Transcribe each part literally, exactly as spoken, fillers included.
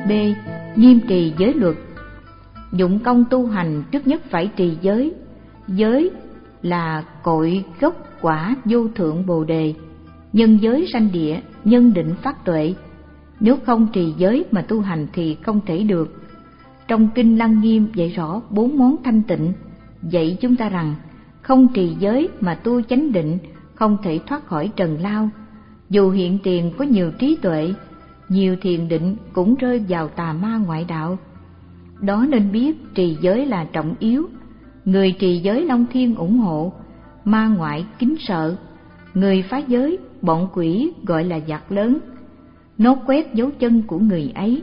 B. Nghiêm trì giới luật. Dụng công tu hành trước nhất phải trì giới. Giới là cội gốc quả vô thượng Bồ đề. Nhân giới sanh địa, nhân định phát tuệ. Nếu không trì giới mà tu hành thì không thể được. Trong Kinh Lăng Nghiêm dạy rõ bốn món thanh tịnh, dạy chúng ta rằng không trì giới mà tu chánh định không thể thoát khỏi trần lao. Dù hiện tiền có nhiều trí tuệ, nhiều thiền định cũng rơi vào tà ma ngoại đạo. Đó nên biết trì giới là trọng yếu. Người trì giới Long Thiên ủng hộ, ma ngoại kính sợ. Người phá giới, bọn quỷ gọi là giặc lớn. Nó quét dấu chân của người ấy.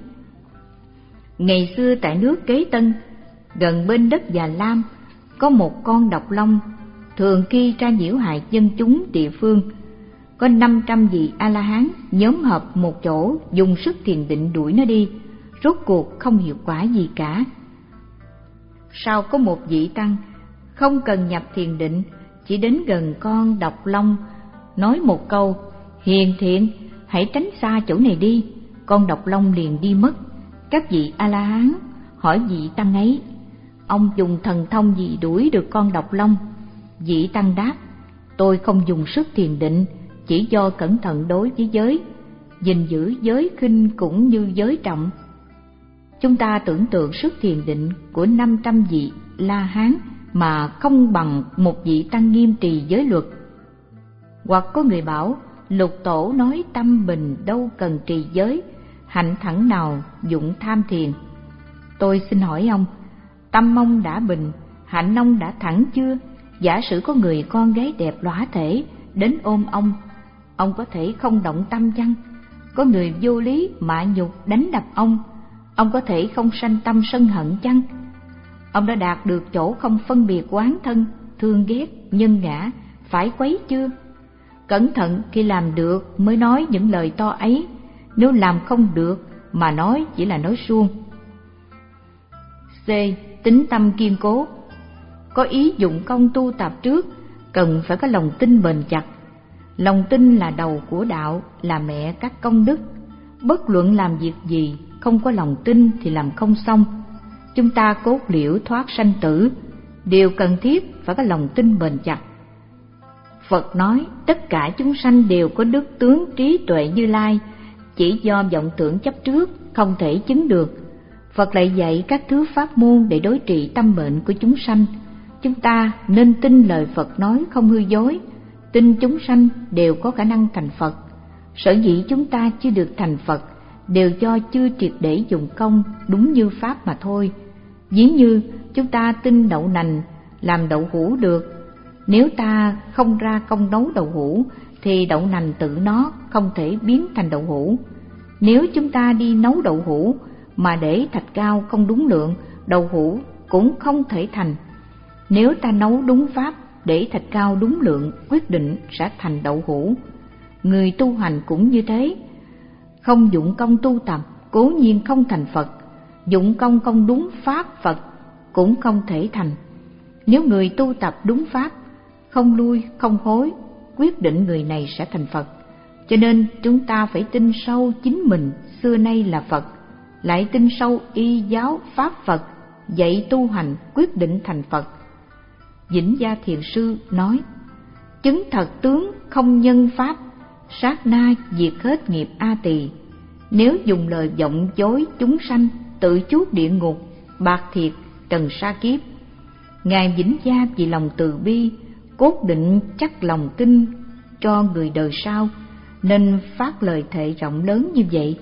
Ngày xưa tại nước Kế Tân, gần bên đất Già Lam, có một con độc long thường khi tra nhiễu hại dân chúng địa phương. Có năm trăm vị A-la-hán nhóm họp một chỗ, dùng sức thiền định đuổi nó đi. Rốt cuộc không hiệu quả gì cả. Sau có một vị tăng không cần nhập thiền định, chỉ đến gần con độc long, nói một câu: hiền thiện, hãy tránh xa chỗ này đi. Con độc long liền đi mất. Các vị A-la-hán hỏi vị tăng ấy: ông dùng thần thông gì đuổi được con độc long? Vị tăng đáp: tôi không dùng sức thiền định, chỉ do cẩn thận đối với giới, gìn giữ giới khinh cũng như giới trọng. Chúng ta tưởng tượng sức thiền định của năm trăm vị La Hán mà không bằng một vị tăng nghiêm trì giới luật. Hoặc có người bảo Lục Tổ nói tâm bình đâu cần trì giới, hạnh thẳng nào dụng tham thiền. Tôi xin hỏi ông, tâm ông đã bình, hạnh ông đã thẳng chưa? Giả sử có người con gái đẹp lõa thể đến ôm ông, ông có thể không động tâm chăng? Có người vô lý mạ nhục đánh đập ông, ông có thể không sanh tâm sân hận chăng? Ông đã đạt được chỗ không phân biệt oán thân, thương ghét, nhân ngã, phải quấy chưa? Cẩn thận khi làm được mới nói những lời to ấy, nếu làm không được mà nói chỉ là nói suông. C. Tín tâm kiên cố. Có ý dụng công tu tập trước, cần phải có lòng tin bền chặt. Lòng tin là đầu của đạo, là mẹ các công đức. Bất luận làm việc gì, không có lòng tin thì làm không xong. Chúng ta cốt liễu thoát sanh tử, điều cần thiết phải có lòng tin bền chặt. Phật nói tất cả chúng sanh đều có đức tướng trí tuệ Như Lai, chỉ do vọng tưởng chấp trước không thể chứng được. Phật lại dạy các thứ pháp môn để đối trị tâm bệnh của chúng sanh. Chúng ta nên tin lời Phật nói không hư dối, tin chúng sanh đều có khả năng thành Phật. Sở dĩ chúng ta chưa được thành Phật đều do chưa triệt để dùng công đúng như pháp mà thôi. Ví như chúng ta tin đậu nành làm đậu hũ được, nếu ta không ra công nấu đậu hũ thì đậu nành tự nó không thể biến thành đậu hũ. Nếu chúng ta đi nấu đậu hũ mà để thạch cao không đúng lượng, đậu hũ cũng không thể thành. Nếu ta nấu đúng pháp, để thạch cao đúng lượng, quyết định sẽ thành đậu hũ. Người tu hành cũng như thế, không dụng công tu tập cố nhiên không thành Phật, dụng công không đúng pháp Phật cũng không thể thành. Nếu người tu tập đúng pháp, không lui không hối, quyết định người này sẽ thành Phật. Cho nên chúng ta phải tin sâu chính mình xưa nay là Phật, lại tin sâu y giáo pháp Phật, dạy tu hành quyết định thành Phật. Vĩnh Gia Thiền Sư nói: chứng thật tướng không nhân pháp, sát na diệt hết nghiệp A Tỳ. Nếu dùng lời vọng dối chúng sanh, tự chuốc địa ngục, bạc thiệt trần sa kiếp. Ngài Vĩnh Gia vì lòng từ bi, cốt định chắc lòng tin cho người đời sau, nên phát lời thệ rộng lớn như vậy.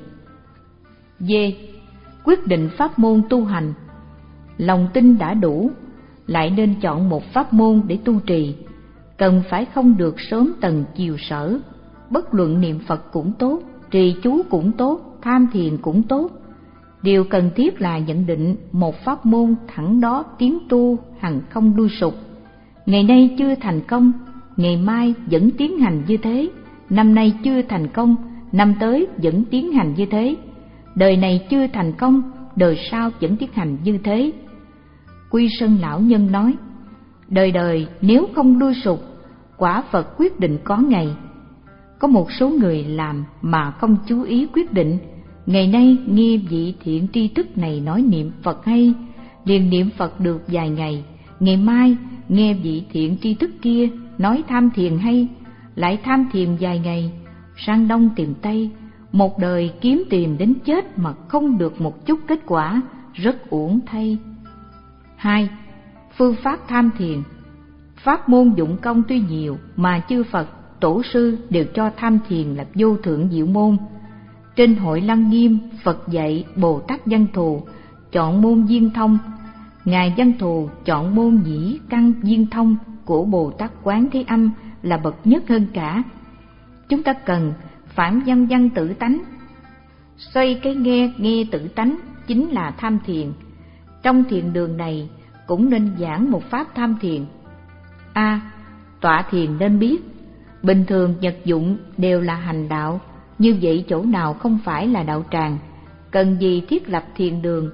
D. Quyết định pháp môn tu hành. Lòng tin đã đủ, lại nên chọn một pháp môn để tu trì. Cần phải không được sớm tần chiều sở. Bất luận niệm Phật cũng tốt, trì chú cũng tốt, tham thiền cũng tốt. Điều cần thiết là nhận định một pháp môn thẳng đó tiến tu, hằng không đuôi sụp. Ngày nay chưa thành công, ngày mai vẫn tiến hành như thế. Năm nay chưa thành công, năm tới vẫn tiến hành như thế. Đời này chưa thành công, đời sau vẫn tiến hành như thế. Quy Sơn lão nhân nói: đời đời nếu không đuôi sụp, quả Phật quyết định có ngày. Có một số người làm mà không chú ý quyết định, Ngày nay nghe vị thiện tri thức này nói niệm Phật hay, liền niệm Phật được vài ngày. Ngày mai nghe vị thiện tri thức kia nói tham thiền hay, lại tham thiền vài ngày. Sang đông tìm tây, một đời kiếm tìm đến chết mà không được một chút kết quả, rất uổng thay. Hai, phương pháp tham thiền. Pháp môn dụng công tuy nhiều mà chư Phật, tổ sư đều cho tham thiền là vô thượng diệu môn. Trên Hội Lăng Nghiêm, Phật dạy Bồ Tát Văn Thù chọn môn viên thông, Ngài Văn Thù chọn môn nhĩ căn viên thông của Bồ Tát Quán Thế Âm là bậc nhất hơn cả. Chúng ta cần phản văn văn tự tánh, xoay cái nghe nghe tự tánh chính là tham thiền. Trong thiền đường này cũng nên giảng một pháp tham thiền. A. Tọa thiền nên biết, bình thường vật dụng đều là hành đạo, như vậy chỗ nào không phải là đạo tràng, cần gì thiết lập thiền đường.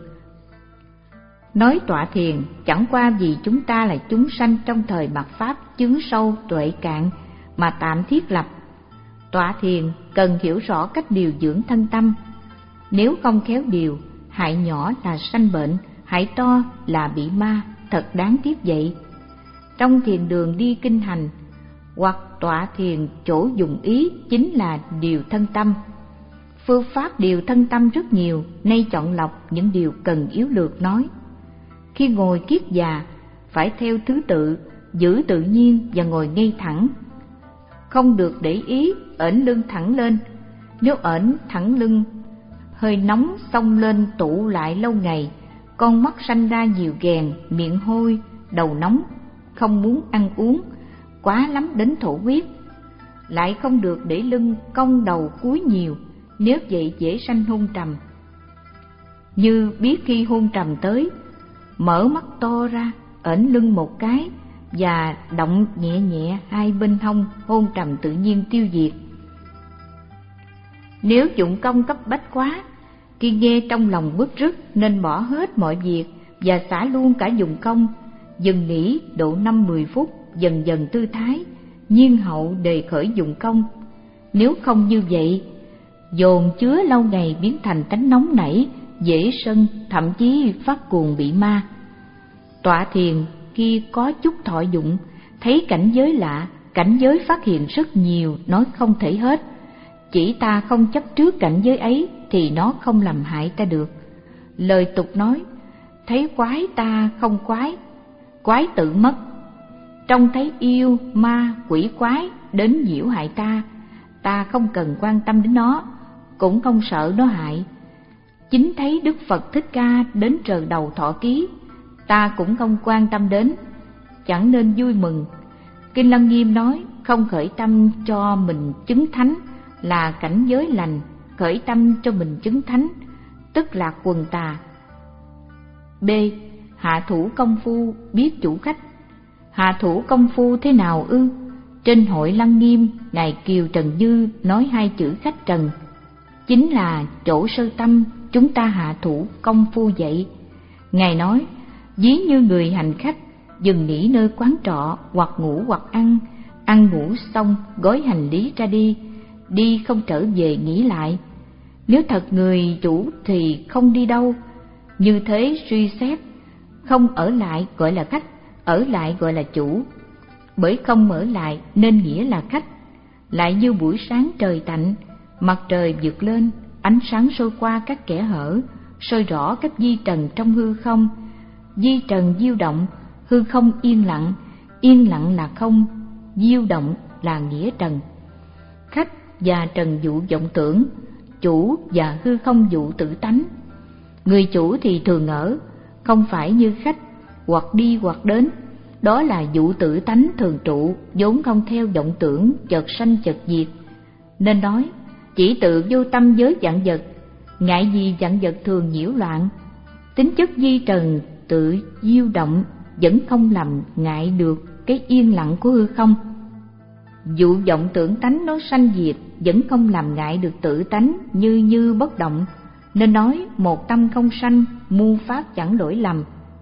Nói tọa thiền chẳng qua vì chúng ta là chúng sanh trong thời mạt Pháp chứng sâu tuệ cạn mà tạm thiết lập. Tọa thiền cần hiểu rõ cách điều dưỡng thân tâm. Nếu không khéo điều, hại nhỏ là sanh bệnh, hại to là bị ma, thật đáng tiếc vậy. Trong thiền đường đi kinh hành hoặc tọa thiền, chỗ dùng ý chính là điều thân tâm. Phương pháp điều thân tâm rất nhiều, nay chọn lọc những điều cần yếu lược nói. Khi ngồi kiết già phải theo thứ tự, giữ tự nhiên và ngồi ngay thẳng, không được để ý ẩn lưng thẳng lên. Nếu ẩn thẳng lưng, hơi nóng xông lên tụ lại lâu ngày, con mắt sanh ra nhiều ghèn, miệng hôi, đầu nóng, không muốn ăn uống, quá lắm đến thổ huyết. Lại không được để lưng cong đầu cúi nhiều, nếu vậy dễ sanh hôn trầm. Như biết khi hôn trầm tới, mở mắt to ra, ẩn lưng một cái và động nhẹ nhẹ hai bên hông, hôn trầm tự nhiên tiêu diệt. Nếu dụng công cấp bách quá, khi nghe trong lòng bứt rứt nên bỏ hết mọi việc và xả luôn cả dụng công, dừng nghỉ độ năm mười phút, dần dần tư thái, nhiên hậu đề khởi dụng công. Nếu không như vậy, dồn chứa lâu ngày biến thành tánh nóng nảy, dễ sân, thậm chí phát cuồng bị ma. Tọa thiền khi có chút thọ dụng, thấy cảnh giới lạ, cảnh giới phát hiện rất nhiều, nói không thể hết. Chỉ ta không chấp trước cảnh giới ấy thì nó không làm hại ta được. Lời tục nói, thấy quái ta không quái, quái tự mất. Trông thấy yêu, ma, quỷ quái đến nhiễu hại ta, ta không cần quan tâm đến nó, cũng không sợ nó hại. Chính thấy Đức Phật Thích Ca đến trờ đầu thọ ký, ta cũng không quan tâm đến, chẳng nên vui mừng. Kinh Lăng Nghiêm nói không khởi tâm cho mình chứng thánh là cảnh giới lành, khởi tâm cho mình chứng thánh tức là quần tà. B. Hạ thủ công phu biết chủ khách. Hạ thủ công phu thế nào ư? Trên Hội Lăng Nghiêm, Ngài Kiều Trần Dư nói hai chữ khách trần, chính là chỗ sơ tâm chúng ta hạ thủ công phu vậy. Ngài nói, ví như người hành khách dừng nghỉ nơi quán trọ, hoặc ngủ hoặc ăn, ăn ngủ xong gói hành lý ra đi, đi không trở về nghỉ lại. Nếu thật người chủ thì không đi đâu. Như thế suy xét, không ở lại gọi là khách, ở lại gọi là chủ. Bởi không ở lại nên nghĩa là khách. Lại như buổi sáng trời tạnh, mặt trời vượt lên, ánh sáng soi qua các kẽ hở, soi rõ các vi trần trong hư không. Vi trần diêu động, hư không yên lặng, yên lặng là không, diêu động là nghĩa trần. Khách và trần dụ vọng tưởng, chủ và hư không dụ tự tánh. Người chủ thì thường ở, không phải như khách, hoặc đi hoặc đến. Đó là dụ tự tánh thường trụ, vốn không theo vọng tưởng, chợt sanh chợt diệt. Nên nói, chỉ tự vô tâm với vạn vật, ngại gì vạn vật thường nhiễu loạn. Tính chất vi trần tự diêu động vẫn không làm ngại được cái yên lặng của hư không. Dụ vọng tưởng tánh nó sanh diệt vẫn không làm ngại được tự tánh như như bất động. Nên nói một tâm không sanh, muôn pháp chẳng đổi lầm.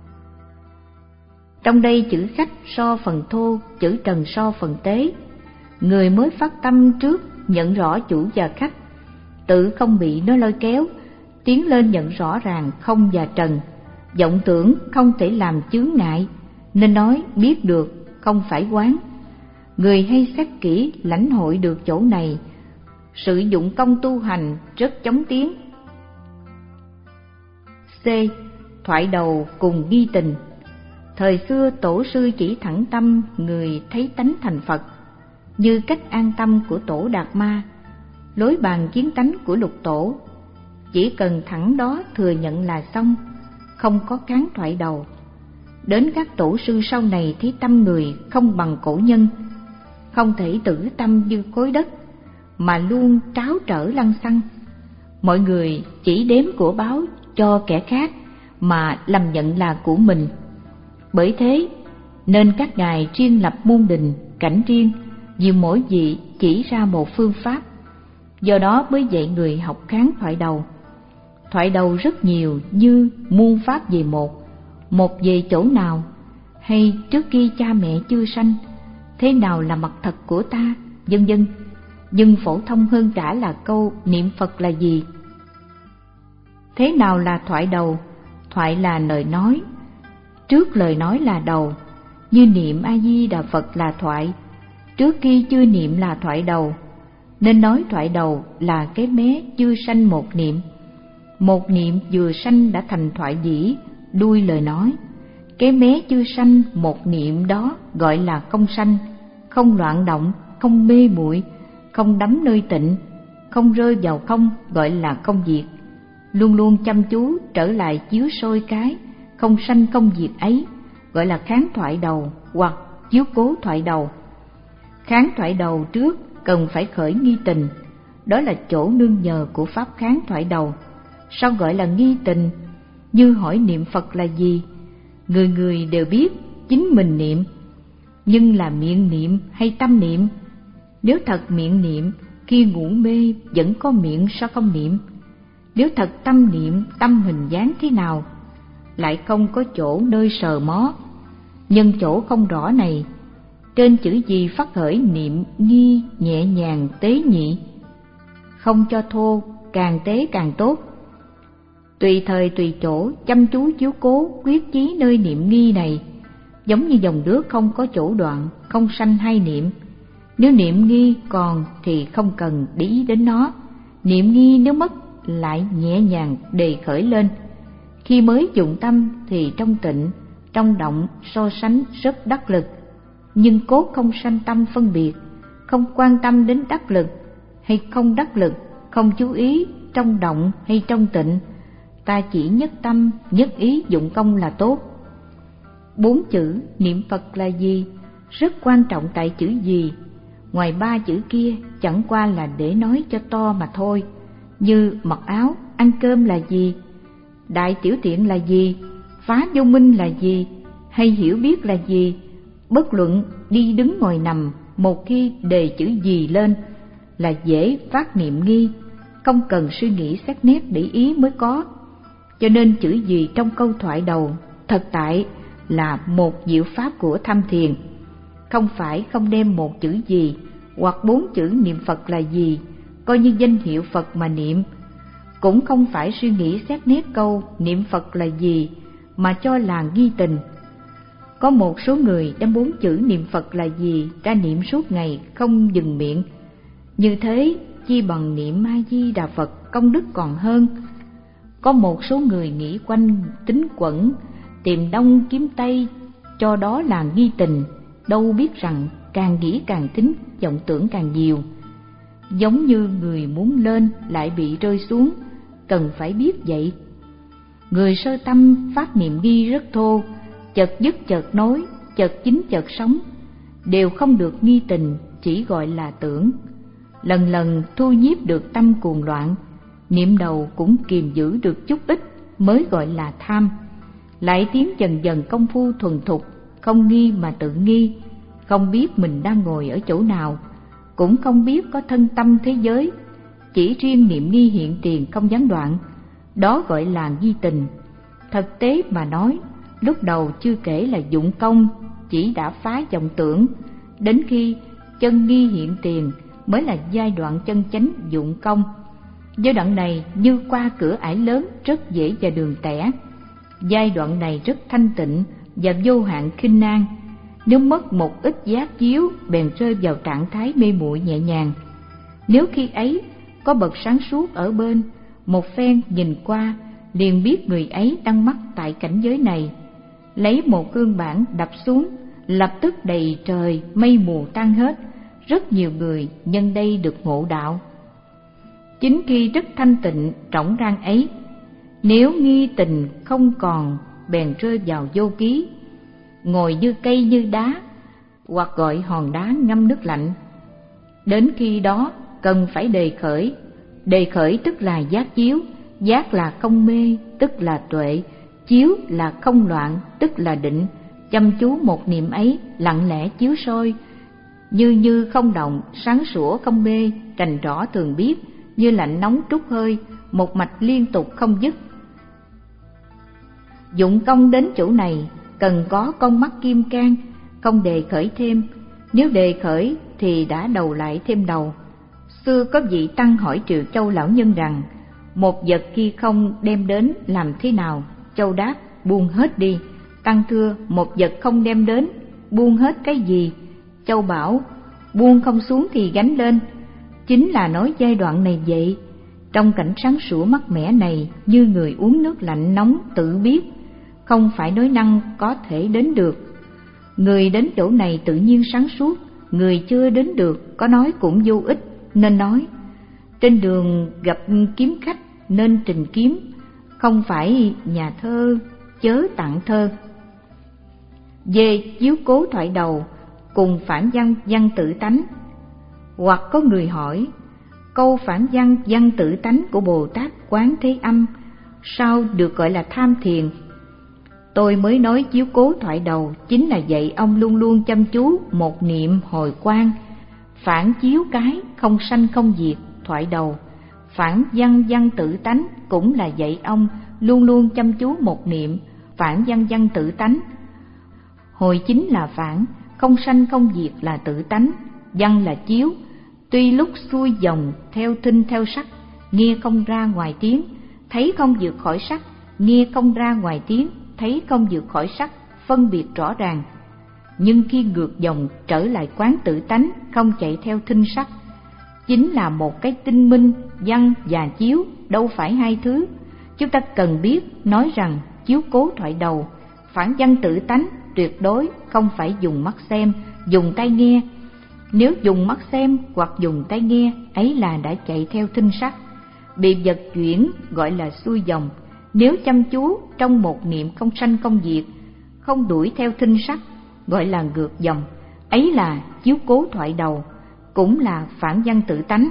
Trong đây chữ khách so phần thô, chữ trần so phần tế. Người mới phát tâm trước nhận rõ chủ và khách, tự không bị nó lôi kéo, tiến lên nhận rõ ràng không và trần, vọng tưởng không thể làm chướng ngại, nên nói biết được không phải quán. Người hay xét kỹ lãnh hội được chỗ này, sử dụng công tu hành rất chóng tiến. C. Thoại đầu cùng nghi tình. Thời xưa tổ sư chỉ thẳng tâm người thấy tánh thành Phật, như cách an tâm của tổ Đạt Ma, lối bàn kiến tánh của lục tổ. Chỉ cần thẳng đó thừa nhận là xong, không có cán thoại đầu. Đến các tổ sư sau này thấy tâm người không bằng cổ nhân, không thể tử tâm như khối đất, mà luôn tráo trở lăng xăng. Mọi người chỉ đếm của báo cho kẻ khác mà lầm nhận là của mình. Bởi thế nên các ngài riêng lập môn đình cảnh riêng, vì mỗi vị chỉ ra một phương pháp. Do đó mới dạy người học kháng thoại đầu. Thoại đầu rất nhiều, như muôn pháp về một, một về chỗ nào, hay trước kia cha mẹ chưa sanh, thế nào là mặt thật của ta, vân vân. Nhưng phổ thông hơn cả là câu niệm Phật là gì. Thế nào là thoại đầu? Thoại là lời nói, trước lời nói là đầu, như niệm A Di Đà Phật là thoại, trước kia chưa niệm là thoại đầu. Nên nói thoại đầu là cái mé chưa sanh một niệm. Một niệm vừa sanh đã thành thoại dĩ, đuôi lời nói. Cái mé chưa sanh một niệm đó gọi là không sanh, không loạn động, không mê muội, không đắm nơi tịnh, không rơi vào không gọi là không diệt. Luôn luôn chăm chú trở lại chiếu soi cái không sanh không diệt ấy, gọi là kháng thoại đầu hoặc chiếu cố thoại đầu. Kháng thoại đầu trước cần phải khởi nghi tình, đó là chỗ nương nhờ của pháp kháng thoại đầu. Sao gọi là nghi tình? Như hỏi niệm Phật là gì, người người đều biết chính mình niệm, nhưng là miệng niệm hay tâm niệm? Nếu thật miệng niệm, khi ngủ mê vẫn có miệng sao không niệm? Nếu thật tâm niệm, tâm hình dáng thế nào? Lại không có chỗ nơi sờ mó. Nhân chỗ không rõ này, trên chữ gì phát khởi niệm nghi nhẹ nhàng tế nhị? Không cho thô, càng tế càng tốt. Tùy thời tùy chỗ chăm chú chiếu cố quyết chí nơi niệm nghi này, giống như dòng nước không có chỗ đoạn, không sanh hai niệm. Nếu niệm nghi còn thì không cần để ý đến nó, niệm nghi nếu mất lại nhẹ nhàng đề khởi lên. Khi mới dụng tâm thì trong tịnh, trong động so sánh rất đắc lực, nhưng cốt không sanh tâm phân biệt, không quan tâm đến đắc lực hay không đắc lực, không chú ý trong động hay trong tịnh, ta chỉ nhất tâm nhất ý dụng công là tốt. Bốn chữ niệm Phật là gì rất quan trọng tại chữ gì. Ngoài ba chữ kia chẳng qua là để nói cho to mà thôi, như mặc áo, ăn cơm là gì, đại tiểu tiện là gì, phá vô minh là gì, hay hiểu biết là gì. Bất luận đi đứng ngồi nằm, một khi đề chữ gì lên là dễ phát niệm nghi, không cần suy nghĩ xét nét để ý mới có. Cho nên chữ gì trong câu thoại đầu thật tại là một diệu pháp của tham thiền. Không phải không đem một chữ gì hoặc bốn chữ niệm Phật là gì coi như danh hiệu Phật mà niệm, cũng không phải suy nghĩ xét nét câu niệm Phật là gì mà cho là nghi tình. Có một số người đem bốn chữ niệm Phật là gì ra niệm suốt ngày không dừng miệng. Như thế chi bằng niệm A Di Đà Phật công đức còn hơn. Có một số người nghĩ quanh tính quẩn, tìm đông kiếm tây, cho đó là nghi tình, đâu biết rằng càng nghĩ càng tính, vọng tưởng càng nhiều. Giống như người muốn lên lại bị rơi xuống, cần phải biết vậy. Người sơ tâm phát niệm nghi rất thô, chợt dứt chợt nối, chợt chính chợt sống, đều không được nghi tình, chỉ gọi là tưởng. Lần lần thu nhiếp được tâm cuồng loạn, niệm đầu cũng kiềm giữ được chút ít mới gọi là tham. Lại tiến dần dần công phu thuần thục, không nghi mà tự nghi, không biết mình đang ngồi ở chỗ nào, cũng không biết có thân tâm thế giới, chỉ riêng niệm nghi hiện tiền không gián đoạn, đó gọi là nghi tình. Thực tế mà nói, lúc đầu chưa kể là dụng công, chỉ đã phá vọng tưởng, đến khi chân nghi hiện tiền mới là giai đoạn chân chánh dụng công. Giai đoạn này như qua cửa ải lớn, rất dễ vào đường tẻ. Giai đoạn này rất thanh tịnh và vô hạn khinh an. Nếu mất một ít giác chiếu, bèn rơi vào trạng thái mê muội nhẹ nhàng. Nếu khi ấy có bậc sáng suốt ở bên, một phen nhìn qua liền biết người ấy đang mắc tại cảnh giới này. Lấy một gương bản đập xuống, lập tức đầy trời mây mù tan hết. Rất nhiều người nhân đây được ngộ đạo. Chính khi rất thanh tịnh rỗng rang ấy, nếu nghi tình không còn, bèn rơi vào vô ký, ngồi như cây như đá, hoặc gọi hòn đá ngâm nước lạnh. Đến khi đó cần phải đề khởi. Đề khởi tức là giác chiếu, giác là không mê, tức là tuệ, chiếu là không loạn, tức là định. Chăm chú một niệm ấy, lặng lẽ chiếu soi, như như không động, sáng sủa không mê, rành rõ thường biết, như lạnh nóng trút hơi, một mạch liên tục không dứt. Dụng công đến chỗ này cần có con mắt kim cang, không đề khởi thêm. Nếu đề khởi thì đã đầu lại thêm đầu. Xưa có vị tăng hỏi Triệu Châu lão nhân rằng, một vật khi không đem đến làm thế nào? Châu đáp, buông hết đi. Tăng thưa, một vật không đem đến, buông hết cái gì? Châu bảo, buông không xuống thì gánh lên. Chính là nói giai đoạn này vậy. Trong cảnh sáng sủa mát mẻ này, như người uống nước lạnh nóng tự biết, không phải nói năng có thể đến được. Người đến chỗ này tự nhiên sáng suốt, người chưa đến được có nói cũng vô ích, nên nói. Trên đường gặp kiếm khách nên trình kiếm, không phải nhà thơ chớ tặng thơ. Về chiếu cố thoại đầu cùng phản văn văn tự tánh. Hoặc có người hỏi, câu phản văn văn tự tánh của Bồ Tát Quán Thế Âm sao được gọi là tham thiền? Tôi mới nói chiếu cố thoại đầu chính là dạy ông luôn luôn chăm chú một niệm hồi quang, phản chiếu cái không sanh không diệt thoại đầu. Phản văn văn tự tánh cũng là dạy ông luôn luôn chăm chú một niệm phản văn văn tự tánh. Hồi chính là phản, không sanh không diệt là tự tánh, văn là chiếu. Tuy lúc xuôi dòng theo thinh theo sắc, nghe không ra ngoài tiếng, thấy không vượt khỏi sắc, nghe không ra ngoài tiếng, thấy không vượt khỏi sắc, phân biệt rõ ràng. Nhưng khi ngược dòng trở lại quán tự tánh, không chạy theo thinh sắc, chính là một cái tinh minh, văn và chiếu, đâu phải hai thứ. Chúng ta cần biết nói rằng chiếu cố thoại đầu, phản văn tự tánh tuyệt đối không phải dùng mắt xem, dùng tai nghe. Nếu dùng mắt xem hoặc dùng tai nghe, ấy là đã chạy theo thinh sắc, bị vật chuyển gọi là xuôi dòng. Nếu chăm chú trong một niệm không sanh không diệt, không đuổi theo thinh sắc, gọi là ngược dòng, ấy là chiếu cố thoại đầu, cũng là phản văn tự tánh.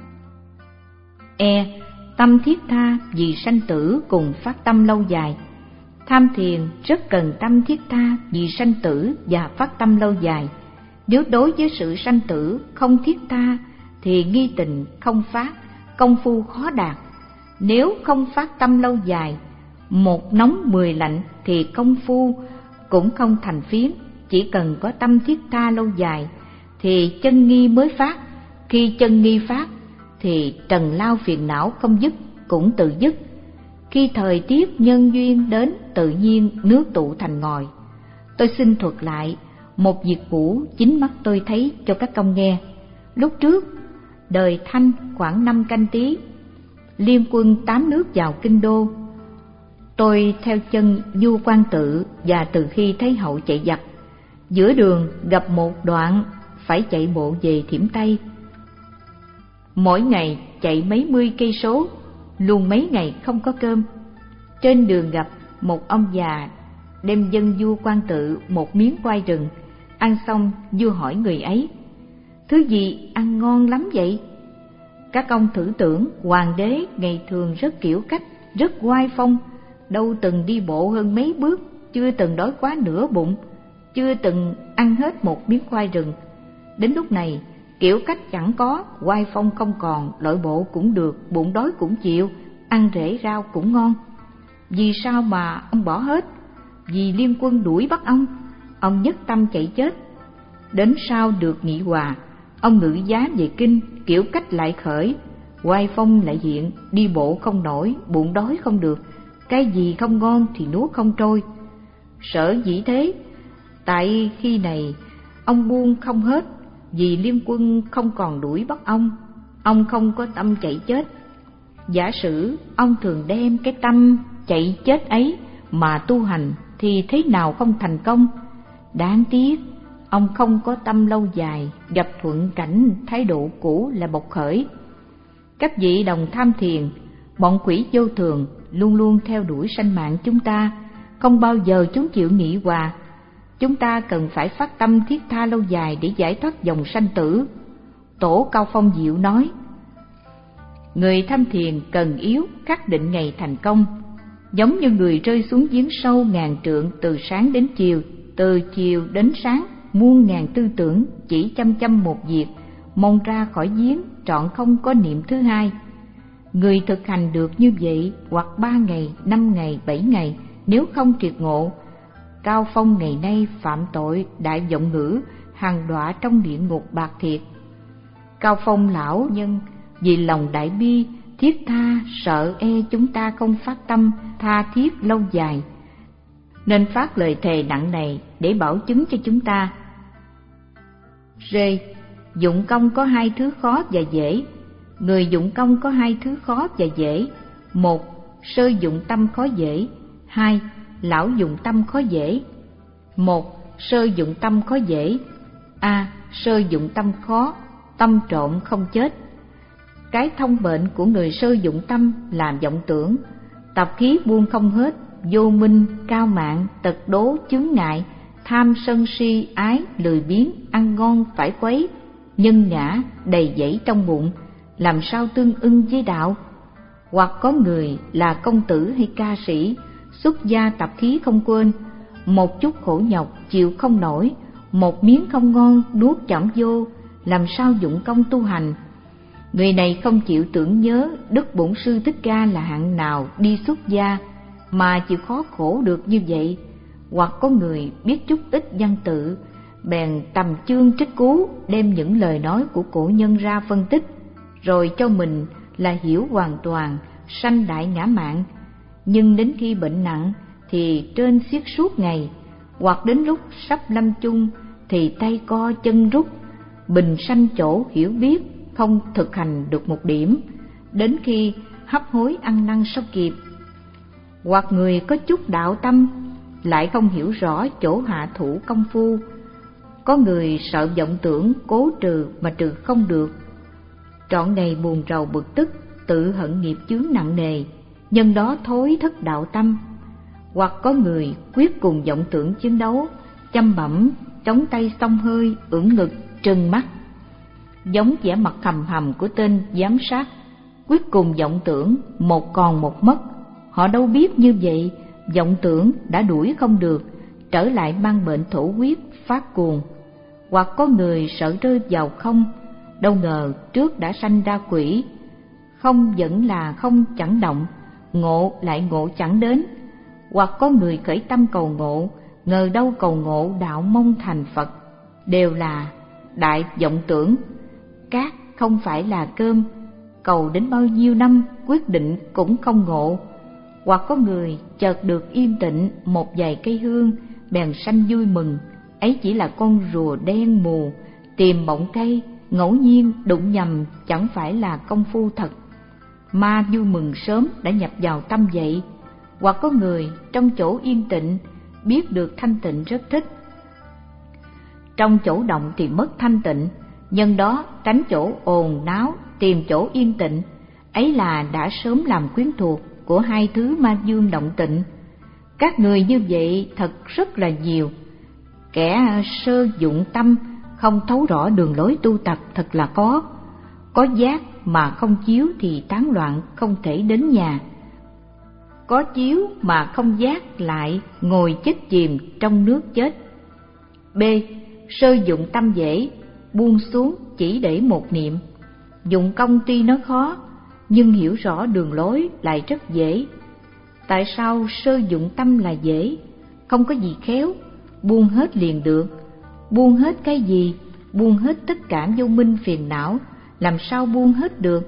E. Tâm thiết tha vì sanh tử cùng phát tâm lâu dài. Tham thiền rất cần tâm thiết tha vì sanh tử và phát tâm lâu dài. Nếu đối với sự sanh tử không thiết tha thì nghi tình không phát, công phu khó đạt. Nếu không phát tâm lâu dài, một nóng mười lạnh thì công phu cũng không thành phiến. Chỉ cần có tâm thiết tha lâu dài thì chân nghi mới phát. Khi chân nghi phát thì trần lao phiền não không dứt cũng tự dứt. Khi thời tiết nhân duyên đến, tự nhiên nước tụ thành ngòi. Tôi xin thuật lại một việc cũ chính mắt tôi thấy cho các công nghe. Lúc trước đời Thanh khoảng năm Canh Tý, liên quân tám nước vào kinh đô. Tôi theo chân vua Quan Tự, và từ khi thấy hậu chạy giặc, giữa đường gặp một đoạn phải chạy bộ về Thiểm Tây. Mỗi ngày chạy mấy mươi cây số, luôn mấy ngày không có cơm. Trên đường gặp một ông già đem dâng vua Quan Tự một miếng khoai rừng. Ăn xong vua hỏi người ấy, thứ gì ăn ngon lắm vậy? Các ông thử tưởng, hoàng đế ngày thường rất kiểu cách, rất oai phong, đâu từng đi bộ hơn mấy bước, chưa từng đói quá nửa bụng, chưa từng ăn hết một miếng khoai rừng. Đến lúc này kiểu cách chẳng có, oai phong không còn, lội bộ cũng được, bụng đói cũng chịu, ăn rễ rau cũng ngon. Vì sao mà ông bỏ hết? Vì liên quân đuổi bắt ông, ông nhất tâm chạy chết. Đến sau được nghị hòa, ông ngự giá về kinh, kiểu cách lại khởi, Oai phong lại hiện, đi bộ không nổi, bụng đói không được, cái gì không ngon thì nuốt không trôi. Sở dĩ thế, tại khi này ông buông không hết, vì liên quân không còn đuổi bắt ông, ông không có tâm chạy chết. Giả sử ông thường đem cái tâm chạy chết ấy mà tu hành thì thế nào không thành công. Đáng tiếc ông không có tâm lâu dài, gặp thuận cảnh thái độ cũ là bộc khởi. Các vị đồng tham thiền, bọn quỷ vô thường luôn luôn theo đuổi sanh mạng chúng ta, không bao giờ chúng chịu nghị hòa. Chúng ta cần phải phát tâm thiết tha lâu dài để giải thoát dòng sanh tử. Tổ Cao Phong Diệu nói, người tham thiền cần yếu khắc định ngày thành công, giống như người rơi xuống giếng sâu ngàn trượng từ sáng đến chiều, từ chiều đến sáng muôn ngàn tư tưởng chỉ chăm chăm một việc, mong ra khỏi giếng trọn không có niệm thứ hai. Người thực hành được như vậy hoặc ba ngày, năm ngày, bảy ngày, nếu không triệt ngộ, Cao Phong ngày nay phạm tội đại vọng ngữ, hằng đọa trong địa ngục bạc thiệt. Cao Phong lão nhân vì lòng đại bi, thiết tha, sợ e chúng ta không phát tâm tha thiết lâu dài, nên phát lời thề nặng này để bảo chứng cho chúng ta. R. Dụng công có hai thứ khó và dễ. Người dụng công có hai thứ khó và dễ. Một, sơ dụng tâm khó dễ. Hai, lão dụng tâm khó dễ. Một, sơ dụng tâm khó dễ. A. Sơ dụng tâm khó, tâm trộm không chết. Cái thông bệnh của người sơ dụng tâm là vọng tưởng, tập khí buông không hết, vô minh, cao mạn, tật đố, chướng ngại, tham sân si ái, lười biếng, ăn ngon phải quấy, nhân ngã đầy dẫy trong bụng, làm sao tương ưng với đạo. Hoặc có người là công tử hay ca sĩ, xuất gia tập khí không quên, một chút khổ nhọc chịu không nổi, một miếng không ngon nuốt chỏng vô, làm sao dụng công tu hành. Người này không chịu tưởng nhớ Đức Bổn Sư Thích Ca là hạng nào đi xuất gia mà chịu khó khổ được như vậy. Hoặc có người biết chút ít văn tự, bèn tầm chương trích cú đem những lời nói của cổ nhân ra phân tích, rồi cho mình là hiểu hoàn toàn, sanh đại ngã mạn. Nhưng đến khi bệnh nặng thì trên xiết suốt ngày, hoặc đến lúc sắp lâm chung thì tay co chân rút, bình sanh chỗ hiểu biết, không thực hành được một điểm, đến khi hấp hối ăn năn sao kịp. Hoặc người có chút đạo tâm lại không hiểu rõ chỗ hạ thủ công phu. Có người sợ vọng tưởng cố trừ mà trừ không được, trọn ngày buồn rầu bực tức, tự hận nghiệp chướng nặng nề, nhân đó thối thất đạo tâm. Hoặc có người quyết cùng vọng tưởng chiến đấu, chăm bẩm, chống tay xông hơi, ưỡn ngực, trừng mắt, giống vẻ mặt hầm hầm của tên giám sát, quyết cùng vọng tưởng một còn một mất. Họ đâu biết như vậy, vọng tưởng đã đuổi không được, trở lại mang bệnh thổ huyết, phát cuồng. Hoặc có người sợ rơi vào không, đâu ngờ trước đã sanh ra quỷ, không vẫn là không chẳng động, ngộ lại ngộ chẳng đến. Hoặc có người khởi tâm cầu ngộ, ngờ đâu cầu ngộ đạo mong thành Phật, đều là đại vọng tưởng. Cát không phải là cơm, cầu đến bao nhiêu năm quyết định cũng không ngộ. Hoặc có người chợt được yên tịnh một vài cây hương, bèn sanh vui mừng, ấy chỉ là con rùa đen mù tìm bọng cây, ngẫu nhiên đụng nhầm, chẳng phải là công phu thật. Ma vui mừng sớm đã nhập vào tâm vậy. Hoặc có người trong chỗ yên tịnh biết được thanh tịnh rất thích, trong chỗ động thì mất thanh tịnh, nhân đó tránh chỗ ồn náo tìm chỗ yên tịnh, ấy là đã sớm làm quyến thuộc của hai thứ ma dương động tịnh. Các người như vậy thật rất là nhiều. Kẻ sơ dụng tâm không thấu rõ đường lối tu tập thật là có. Có giác mà không chiếu thì tán loạn không thể đến nhà. Có chiếu mà không giác lại ngồi chết chìm trong nước chết. B. Sơ dụng tâm dễ, buông xuống chỉ để một niệm. Dụng công tuy nó khó, nhưng hiểu rõ đường lối lại rất dễ. Tại sao sơ dụng tâm là dễ? Không có gì khéo, buông hết liền được. Buông hết cái gì? Buông hết tất cả vô minh phiền não. Làm sao buông hết được?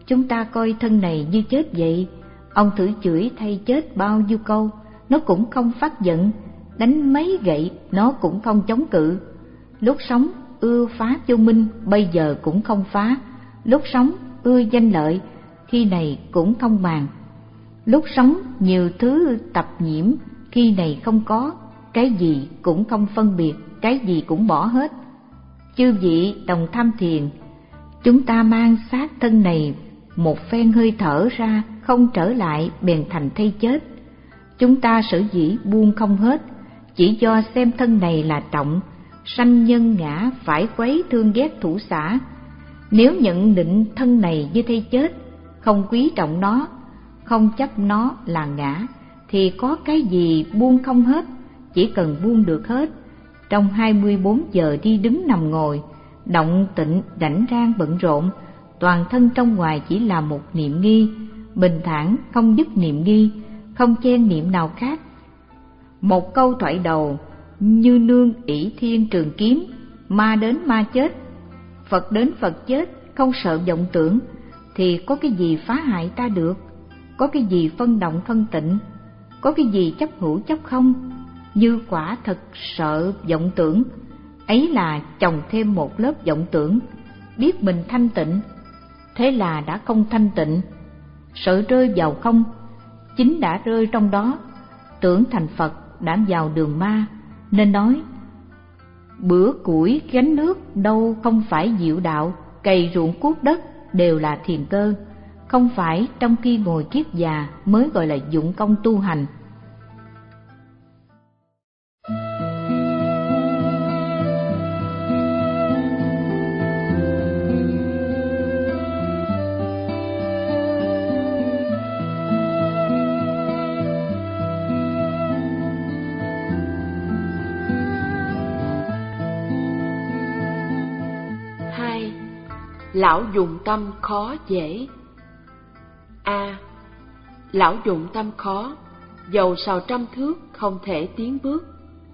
chúng ta coi thân này như chết vậy. Ông thử chửi thay chết bao nhiêu câu, nó cũng không phát giận, đánh mấy gậy nó cũng không chống cự. Lúc sống ưa phá vô minh, bây giờ cũng không phá. Lúc sống ưa danh lợi, khi này cũng không màng. Lúc sống nhiều thứ tập nhiễm, khi này không có, cái gì cũng không phân biệt, cái gì cũng bỏ hết. Chư vị đồng tham thiền, chúng ta mang xác thân này một phen hơi thở ra, không trở lại bèn thành thay chết. Chúng ta sở dĩ buông không hết, chỉ do xem thân này là trọng, sanh nhân ngã phải quấy thương ghét thủ xả. Nếu nhận định thân này như thay chết, không quý trọng nó, không chấp nó là ngã, thì có cái gì buông không hết. Chỉ cần buông được hết, trong hai mươi bốn giờ đi đứng nằm ngồi, động tịnh rảnh rang bận rộn, toàn thân trong ngoài chỉ là một niệm nghi, bình thản không dứt niệm nghi, không chen niệm nào khác. Một câu thoại đầu như nương ỷ thiên trường kiếm, ma đến ma chết, Phật đến Phật chết, không sợ vọng tưởng, thì có cái gì phá hại ta được? Có cái gì phân động phân tịnh? Có cái gì chấp hữu chấp không? Như quả thật sợ vọng tưởng, ấy là chồng thêm một lớp vọng tưởng, biết mình thanh tịnh, thế là đã không thanh tịnh. Sợ rơi vào không, chính đã rơi trong đó, tưởng thành Phật đã vào đường ma. Nên nói, bữa củi gánh nước đâu không phải diệu đạo, cày ruộng cuốc đất đều là thiền cơ. Không phải trong khi ngồi kiết già mới gọi là dụng công tu hành. Hai, lão dụng tâm khó dễ. A. Lão dụng tâm khó, dầu sào trăm thước không thể tiến bước.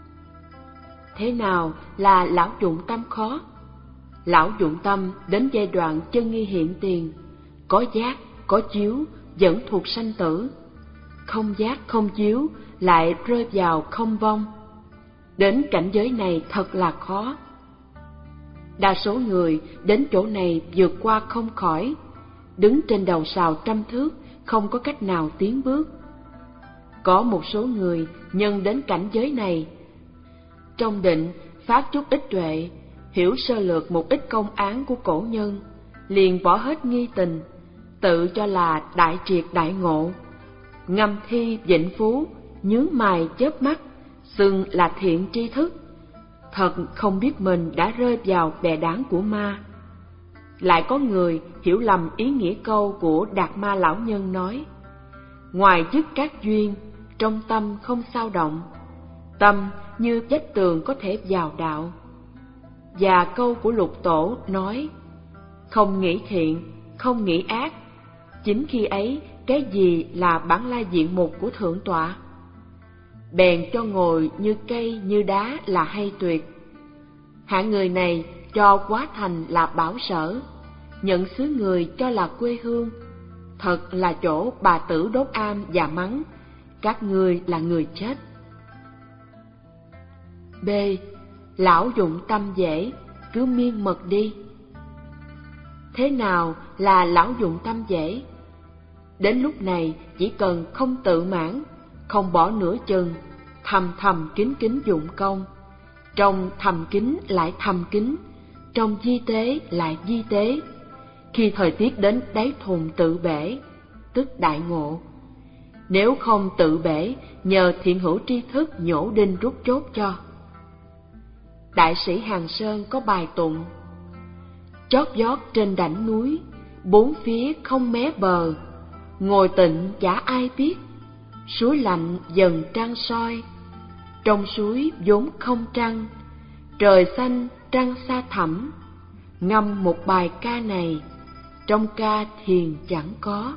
Thế nào là lão dụng tâm khó? Lão dụng tâm đến giai đoạn chân nghi hiện tiền, có giác, có chiếu, vẫn thuộc sanh tử. Không giác, không chiếu, lại rơi vào không vong. Đến cảnh giới này thật là khó. Đa số người đến chỗ này vượt qua không khỏi, đứng trên đầu sào trăm thước, không có cách nào tiến bước. Có một số người nhân đến cảnh giới này, trong định phát chút ít tuệ, hiểu sơ lược một ít công án của cổ nhân, liền bỏ hết nghi tình, tự cho là đại triệt đại ngộ, ngâm thi vịnh phú, nhướng mày chớp mắt, xưng là thiện tri thức. Thật không biết mình đã rơi vào bè đảng của ma. Lại có người hiểu lầm ý nghĩa câu của Đạt Ma lão nhân nói: ngoài dứt các duyên, trong tâm không sao động, tâm như vách tường có thể vào đạo. Và câu của Lục Tổ nói: không nghĩ thiện, không nghĩ ác. Chính khi ấy, cái gì là bản lai diện mục của Thượng Tọa? Bèn cho ngồi như cây như đá là hay tuyệt. Hạng người này cho quá thành là bảo sở, nhận xứ người cho là quê hương. Thật là chỗ bà tử đốt am và mắng: các ngươi là người chết. B. Lão dụng tâm dễ, cứ miên mật đi. Thế nào là lão dụng tâm dễ? Đến lúc này chỉ cần không tự mãn, không bỏ nửa chừng, thầm thầm kín kín dụng công. Trong thầm kín lại thầm kín, trong di tế lại di tế. Khi thời tiết đến đáy thùng tự bể, tức đại ngộ. Nếu không tự bể, nhờ thiện hữu tri thức nhổ đinh rút chốt cho. Đại sĩ Hàng Sơn có bài tụng: chót vót trên đảnh núi, bốn phía không mé bờ, ngồi tịnh chả ai biết, suối lạnh dần trăng soi. Trong suối vốn không trăng, trời xanh trăng xa thẳm. Ngâm một bài ca này, trong ca thiền chẳng có.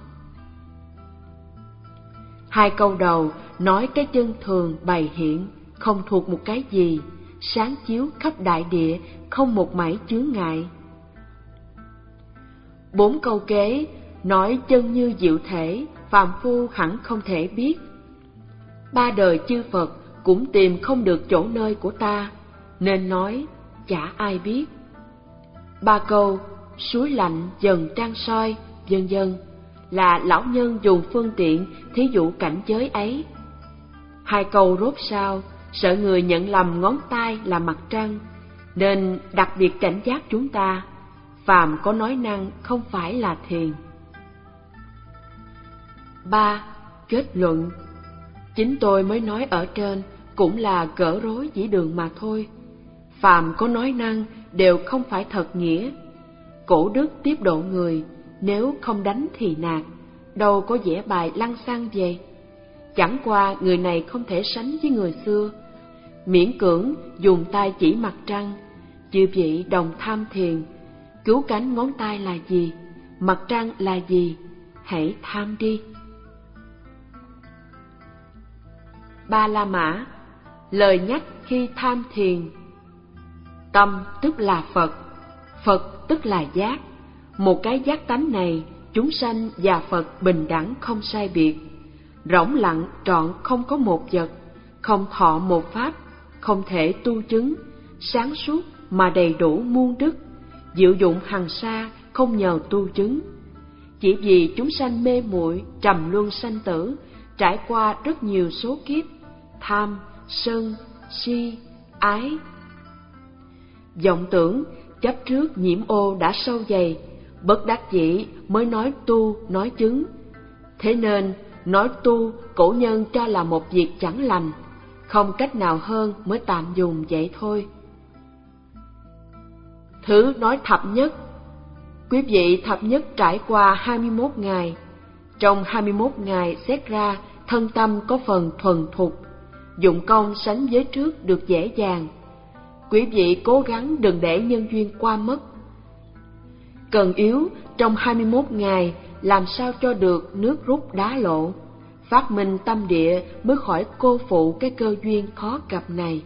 Hai câu đầu nói cái chân thường bày hiện, không thuộc một cái gì, sáng chiếu khắp đại địa, không một mảy chướng ngại. Bốn câu kế nói chân như diệu thể, phàm phu hẳn không thể biết. Ba đời chư Phật cũng tìm không được chỗ nơi của ta, nên nói chả ai biết. Ba câu suối lạnh dần trăng soi, vân vân là lão nhân dùng phương tiện thí dụ cảnh giới ấy. Hai câu rốt sau sợ người nhận lầm ngón tay là mặt trăng, nên đặc biệt cảnh giác chúng ta, phàm có nói năng không phải là thiền. Ba. Kết luận. Chính tôi mới nói ở trên cũng là gỡ rối dĩ đường mà thôi. Phàm có nói năng đều không phải thật nghĩa. Cổ đức tiếp độ người, nếu không đánh thì nạt, đâu có vẽ bài lăng xăng về. Chẳng qua người này không thể sánh với người xưa, miễn cưỡng dùng tay chỉ mặt trăng. Chư vị đồng tham thiền, cứu cánh ngón tay là gì, mặt trăng là gì, hãy tham đi. Ba La Mã, lời nhắc khi tham thiền. Tâm tức là Phật, Phật tức là giác. Một cái giác tánh này, chúng sanh và Phật bình đẳng không sai biệt. Rỗng lặng trọn không có một vật, không thọ một pháp, không thể tu chứng, sáng suốt mà đầy đủ muôn đức, diệu dụng hằng sa không nhờ tu chứng. Chỉ vì chúng sanh mê muội trầm luân sanh tử, trải qua rất nhiều số kiếp, tham, sân, si, ái. Vọng tưởng, chấp trước nhiễm ô đã sâu dày, bất đắc dĩ mới nói tu, nói chứng. Thế nên, nói tu, cổ nhân cho là một việc chẳng lành, không cách nào hơn mới tạm dùng vậy thôi. Thứ nói thập nhất. Quý vị thập nhất trải qua hai mươi mốt ngày. Trong hai mươi mốt ngày xét ra, thân tâm có phần thuần thục, dụng công sánh với trước được dễ dàng. Quý vị cố gắng đừng để nhân duyên qua mất. Cần yếu trong hai mươi mốt ngày làm sao cho được nước rút đá lộ, phát minh tâm địa mới khỏi cô phụ cái cơ duyên khó gặp này.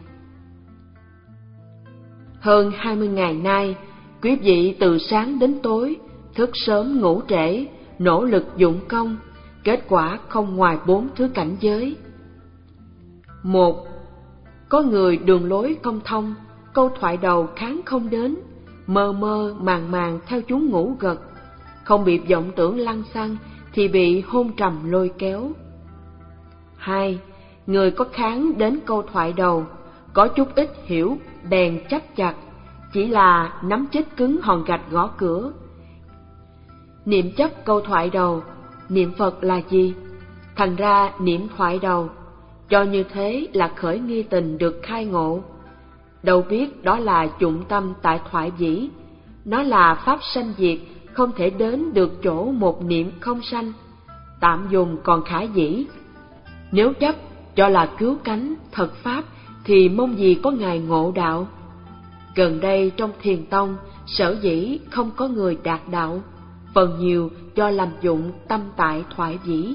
Hơn hai mươi ngày nay, quý vị từ sáng đến tối, thức sớm ngủ trễ, nỗ lực dụng công, kết quả không ngoài bốn thứ cảnh giới. Một, có người đường lối không thông, câu thoại đầu kháng không đến, mơ mơ màng màng theo chúng ngủ gật, không bị vọng tưởng lăng xăng thì bị hôn trầm lôi kéo. Hai, người có kháng đến câu thoại đầu, có chút ít hiểu bèn chấp chặt, chỉ là nắm chết cứng hòn gạch gõ cửa. Niệm chấp câu thoại đầu, niệm Phật là gì? Thành ra niệm thoại đầu, cho như thế là khởi nghi tình được khai ngộ. Đâu biết đó là dụng tâm tại thoại vĩ, nó là pháp sanh diệt, không thể đến được chỗ một niệm không sanh, tạm dùng còn khả dĩ. Nếu chấp cho là cứu cánh thật pháp thì mong gì có ngày ngộ đạo. Gần đây trong thiền tông sở dĩ không có người đạt đạo, phần nhiều do làm dụng tâm tại thoại vĩ.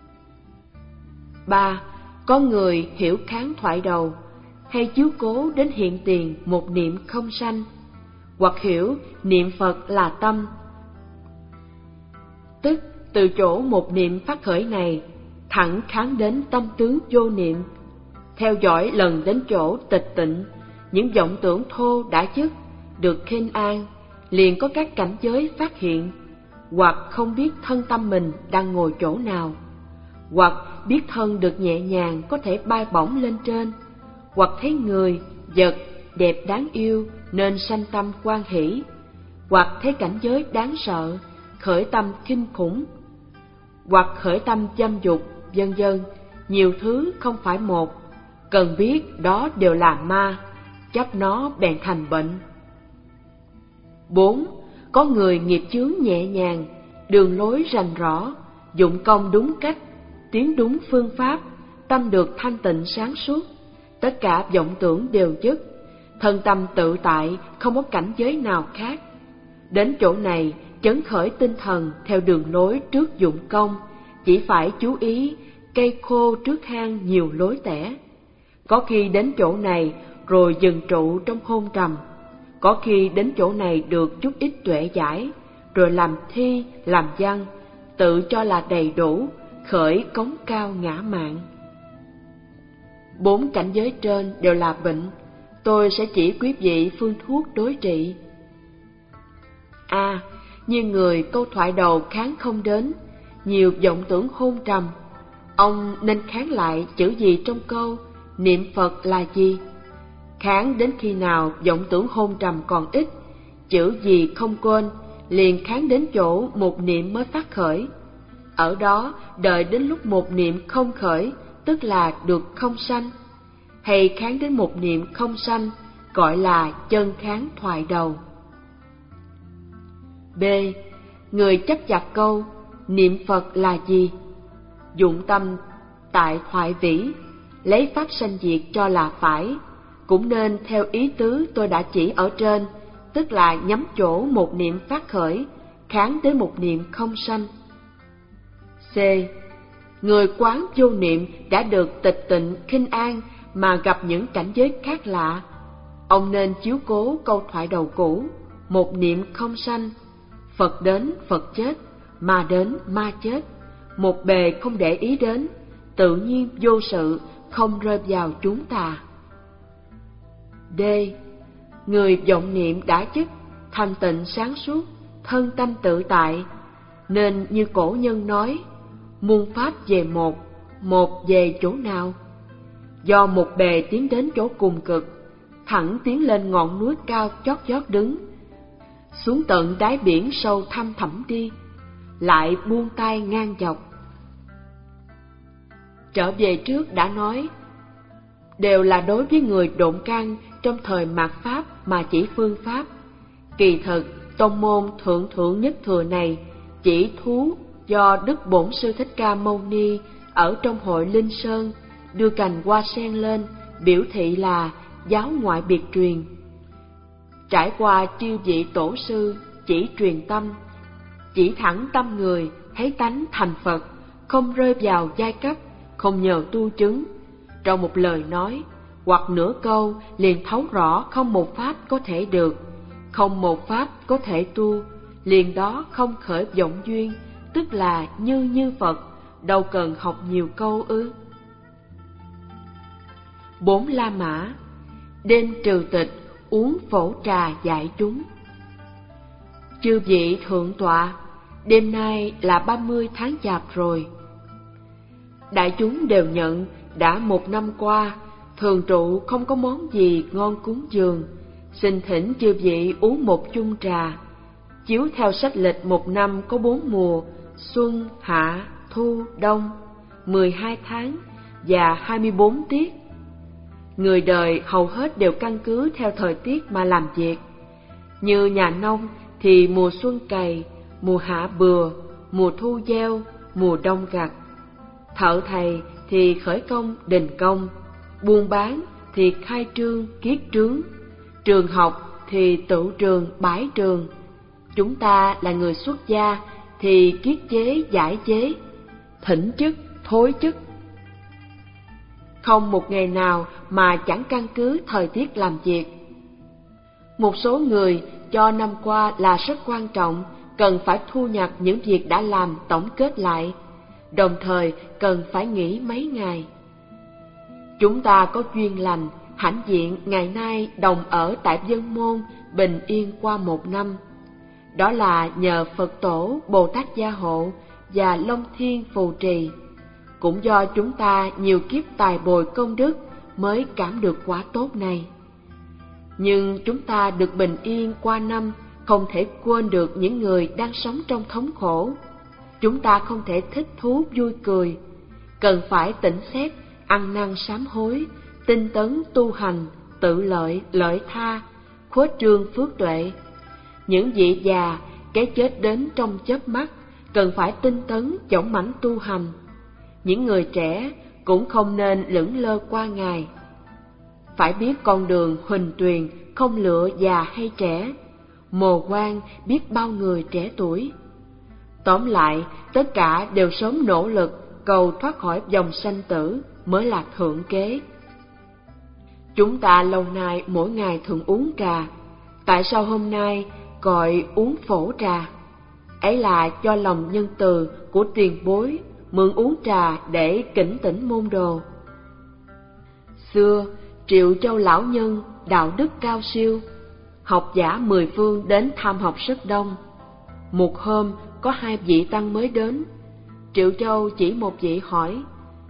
Ba, có người hiểu kháng thoại đầu, hay chiếu cố đến hiện tiền một niệm không sanh, hoặc hiểu niệm Phật là tâm, tức từ chỗ một niệm phát khởi này thẳng kháng đến tâm tướng vô niệm. Theo dõi lần đến chỗ tịch tịnh, những vọng tưởng thô đã dứt, được khinh an, liền có các cảnh giới phát hiện, hoặc không biết thân tâm mình đang ngồi chỗ nào, hoặc biết thân được nhẹ nhàng có thể bay bổng lên trên, hoặc thấy người, vật đẹp đáng yêu nên sanh tâm hoan hỷ, hoặc thấy cảnh giới đáng sợ, khởi tâm kinh khủng, hoặc khởi tâm dâm dục, vân vân, nhiều thứ không phải một, cần biết đó đều là ma, chấp nó bèn thành bệnh. Bốn, có người nghiệp chướng nhẹ nhàng, đường lối rành rõ, dụng công đúng cách, tiến đúng phương pháp, tâm được thanh tịnh sáng suốt, tất cả vọng tưởng đều dứt, thân tâm tự tại, không có cảnh giới nào khác. Đến chỗ này, chấn khởi tinh thần theo đường lối trước dụng công, chỉ phải chú ý cây khô trước hang nhiều lối tẻ. Có khi đến chỗ này rồi dừng trụ trong hôn trầm, có khi đến chỗ này được chút ít tuệ giải, rồi làm thi, làm văn, tự cho là đầy đủ, khởi cống cao ngã mạn. Bốn cảnh giới trên đều là bệnh, tôi sẽ chỉ quý vị phương thuốc đối trị. A. Như người câu thoại đầu kháng không đến, nhiều vọng tưởng hôn trầm, ông nên kháng lại chữ gì trong câu niệm Phật là gì? Kháng đến khi nào vọng tưởng hôn trầm còn ít, chữ gì không quên, liền kháng đến chỗ một niệm mới phát khởi. Ở đó đợi đến lúc một niệm không khởi, tức là được không sanh. Hay kháng đến một niệm không sanh, gọi là chân kháng thoại đầu. B. Người chấp chặt câu niệm Phật là gì? Dụng tâm tại thoại vĩ, lấy pháp sanh diệt cho là phải, cũng nên theo ý tứ tôi đã chỉ ở trên, tức là nhắm chỗ một niệm phát khởi, kháng đến một niệm không sanh. C. Người quán vô niệm đã được tịch tịnh khinh an mà gặp những cảnh giới khác lạ, ông nên chiếu cố câu thoại đầu cũ, một niệm không sanh, Phật đến Phật chết, ma đến ma chết, một bề không để ý đến, tự nhiên vô sự, không rơi vào chúng ta. D. Người vọng niệm đã chức, thanh tịnh sáng suốt, thân tâm tự tại, nên như cổ nhân nói, muôn pháp về một, một về chỗ nào? Do một bề tiến đến chỗ cùng cực, thẳng tiến lên ngọn núi cao chót vót đứng, xuống tận đáy biển sâu thăm thẳm đi, lại buông tay ngang dọc. Trở về trước đã nói, đều là đối với người độn căn trong thời mạt Pháp mà chỉ phương pháp. Kỳ thực, tông môn thượng thượng nhất thừa này chỉ thú do Đức Bổn Sư Thích Ca Mâu Ni ở trong hội Linh Sơn đưa cành hoa sen lên, biểu thị là giáo ngoại biệt truyền. Trải qua chư vị tổ sư chỉ truyền tâm, chỉ thẳng tâm người thấy tánh thành Phật, không rơi vào giai cấp, không nhờ tu chứng. Trong một lời nói hoặc nửa câu liền thấu rõ không một pháp có thể được, không một pháp có thể tu, liền đó không khởi vọng duyên, tức là như như Phật, đâu cần học nhiều câu ư. Bốn La Mã. Đêm trừ tịch, uống phổ trà dạy chúng. Chư vị thượng tọa, đêm nay là ba mươi tháng chạp rồi. Đại chúng đều nhận đã một năm qua, thường trụ không có món gì ngon cúng dường, xin thỉnh chư vị uống một chung trà. Chiếu theo sách lịch một năm có bốn mùa, xuân, hạ, thu, đông, mười hai tháng và hai mươi bốn tiết. Người đời hầu hết đều căn cứ theo thời tiết mà làm việc. Như nhà nông thì mùa xuân cày, mùa hạ bừa, mùa thu gieo, mùa đông gặt. Thợ thầy thì khởi công đình công, buôn bán thì khai trương kiết trướng, trường học thì tự trường bái trường. Chúng ta là người xuất gia thì kiết chế giải chế, thỉnh chức thối chức. Không một ngày nào mà chẳng căn cứ thời tiết làm việc. Một số người cho năm qua là rất quan trọng, cần phải thu nhập những việc đã làm tổng kết lại, đồng thời cần phải nghỉ mấy ngày. Chúng ta có duyên lành, hãnh diện ngày nay đồng ở tại Vân Môn bình yên qua một năm. Đó là nhờ Phật Tổ Bồ Tát gia hộ và Long Thiên phù trì. Cũng do chúng ta nhiều kiếp tài bồi công đức mới cảm được quả tốt này. Nhưng chúng ta được bình yên qua năm, không thể quên được những người đang sống trong thống khổ. Chúng ta không thể thích thú vui cười, cần phải tỉnh xét, ăn năn sám hối, tinh tấn tu hành, tự lợi, lợi tha, khuếch trương phước tuệ. Những vị già, cái chết đến trong chớp mắt, cần phải tinh tấn dũng mãnh tu hành. Những người trẻ cũng không nên lững lơ qua ngày. Phải biết con đường huỳnh tuyền không lựa già hay trẻ, mồ quan biết bao người trẻ tuổi. Tóm lại, tất cả đều sớm nỗ lực cầu thoát khỏi dòng sanh tử mới là thượng kế. Chúng ta lâu nay mỗi ngày thường uống trà, tại sao hôm nay gọi uống phổ trà? ấy là cho lòng nhân từ của tiền bối mượn uống trà để警tỉnh môn đồ. Xưa, Triệu Châu lão nhân đạo đức cao siêu, học giả mười phương đến tham học rất đông. Một hôm có hai vị tăng mới đến, Triệu Châu chỉ một vị hỏi: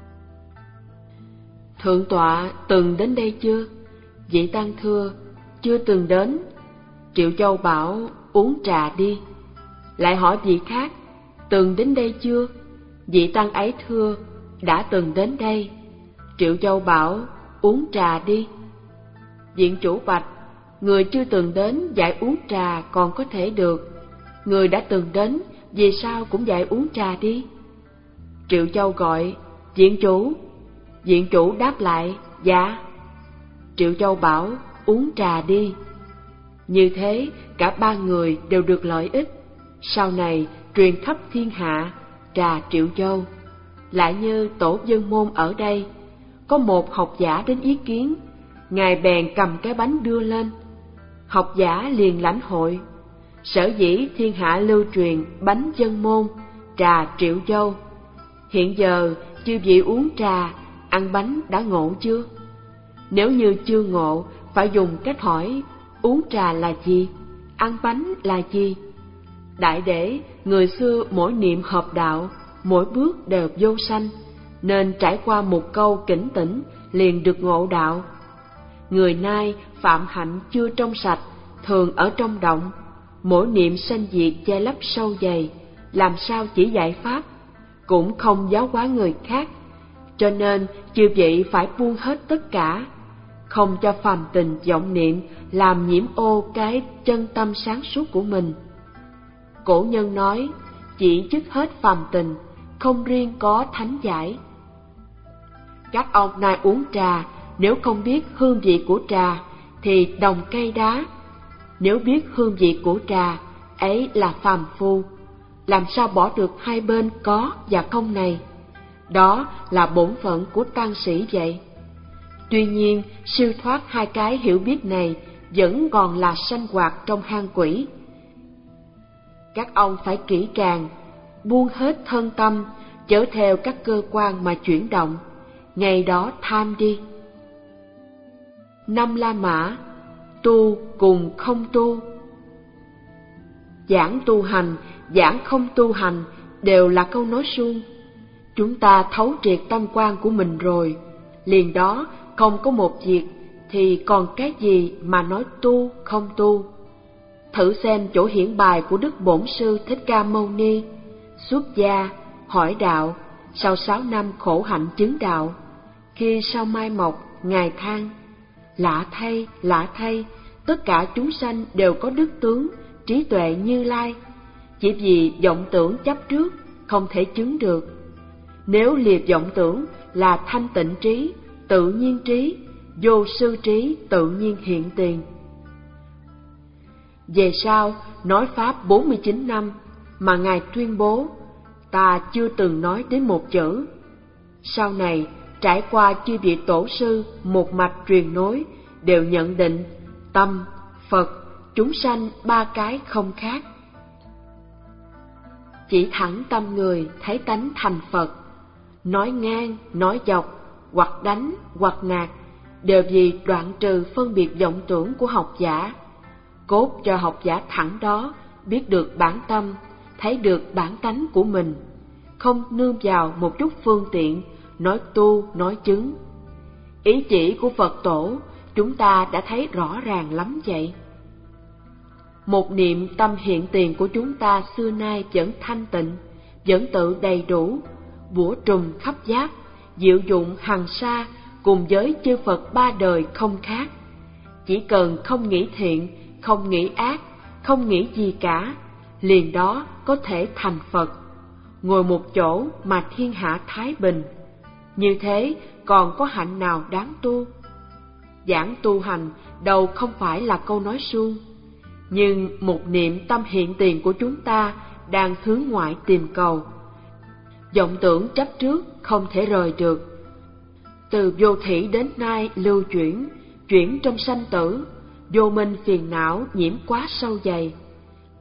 Thượng tọa từng đến đây chưa? Vị tăng thưa: Chưa từng đến. Triệu Châu bảo: Uống trà đi. Lại hỏi vị khác: Từng đến đây chưa? Vị tăng ấy thưa: Đã từng đến đây. Triệu Châu bảo: Uống trà đi. Viện chủ bạch: Người chưa từng đến dạy uống trà còn có thể được, người đã từng đến vì sao cũng dạy uống trà đi. Triệu Châu gọi: Viện chủ. Viện chủ đáp lại: Dạ. Triệu Châu bảo: Uống trà đi. Như thế cả ba người đều được lợi ích. Sau này truyền khắp thiên hạ trà Triệu Châu. Lại như tổ dân môn ở đây, có một học giả đến ý kiến, ngài bèn cầm cái bánh đưa lên. Học giả liền lãnh hội. Sở dĩ thiên hạ lưu truyền bánh dân môn, trà Triệu Châu. Hiện giờ chư vị uống trà, ăn bánh đã ngộ chưa? Nếu như chưa ngộ, phải dùng cách hỏi: uống trà là gì? Ăn bánh là gì? Đại để người xưa mỗi niệm hợp đạo, mỗi bước đều vô sanh, nên trải qua một câu警tỉnh liền được ngộ đạo. Người nay phạm hạnh chưa trong sạch, thường ở trong động, mỗi niệm sanh diệt che lấp sâu dày, làm sao chỉ dạy pháp, cũng không giáo hóa người khác. Cho nên chư vị phải buông hết tất cả, không cho phàm tình vọng niệm làm nhiễm ô cái chân tâm sáng suốt của mình. Cổ nhân nói: chỉ dứt hết phàm tình, không riêng có thánh giải. Các ông nay uống trà, nếu không biết hương vị của trà thì đồng cây đá, nếu biết hương vị của trà ấy là phàm phu, làm sao bỏ được hai bên có và không này? Đó là bổn phận của tăng sĩ vậy. Tuy nhiên, siêu thoát hai cái hiểu biết này vẫn còn là sanh hoạt trong hang quỷ. Các ông phải kỹ càng, buông hết thân tâm, chở theo các cơ quan mà chuyển động, ngày đó tham đi. Năm La Mã, tu cùng không tu. Giảng tu hành, giảng không tu hành đều là câu nói suông. Chúng ta thấu triệt tâm quan của mình rồi, liền đó không có một việc thì còn cái gì mà nói tu không tu. Thử xem chỗ hiển bài của Đức Bổn Sư Thích Ca Mâu Ni, xuất gia, hỏi đạo, sau sáu năm khổ hạnh chứng đạo, khi sau mai mọc, Ngài than: lạ thay, lạ thay, tất cả chúng sanh đều có đức tướng, trí tuệ Như Lai, chỉ vì vọng tưởng chấp trước, không thể chứng được. Nếu lìa vọng tưởng là thanh tịnh trí, tự nhiên trí, vô sư trí tự nhiên hiện tiền. Về sau, nói Pháp bốn mươi chín năm, mà Ngài tuyên bố, ta chưa từng nói đến một chữ. Sau này, trải qua chư vị tổ sư một mạch truyền nối, đều nhận định tâm, Phật, chúng sanh ba cái không khác. Chỉ thẳng tâm người thấy tánh thành Phật, nói ngang, nói dọc, hoặc đánh, hoặc nạt, đều vì đoạn trừ phân biệt vọng tưởng của học giả, cốt cho học giả thẳng đó biết được bản tâm, thấy được bản tánh của mình, không nương vào một chút phương tiện, nói tu, nói chứng. Ý chỉ của Phật Tổ chúng ta đã thấy rõ ràng lắm vậy. Một niệm tâm hiện tiền của chúng ta xưa nay vẫn thanh tịnh, vẫn tự đầy đủ, bủa trùm khắp giáp, diệu dụng hằng sa, cùng với chư Phật ba đời không khác. Chỉ cần không nghĩ thiện, không nghĩ ác, không nghĩ gì cả, liền đó có thể thành Phật, ngồi một chỗ mà thiên hạ thái bình. Như thế còn có hạnh nào đáng tu? Giảng tu hành đâu không phải là câu nói suông, nhưng một niệm tâm hiện tiền của chúng ta đang hướng ngoại tìm cầu, vọng tưởng chấp trước không thể rời được. Từ vô thỉ đến nay lưu chuyển, chuyển trong sanh tử, vô minh phiền não nhiễm quá sâu dày.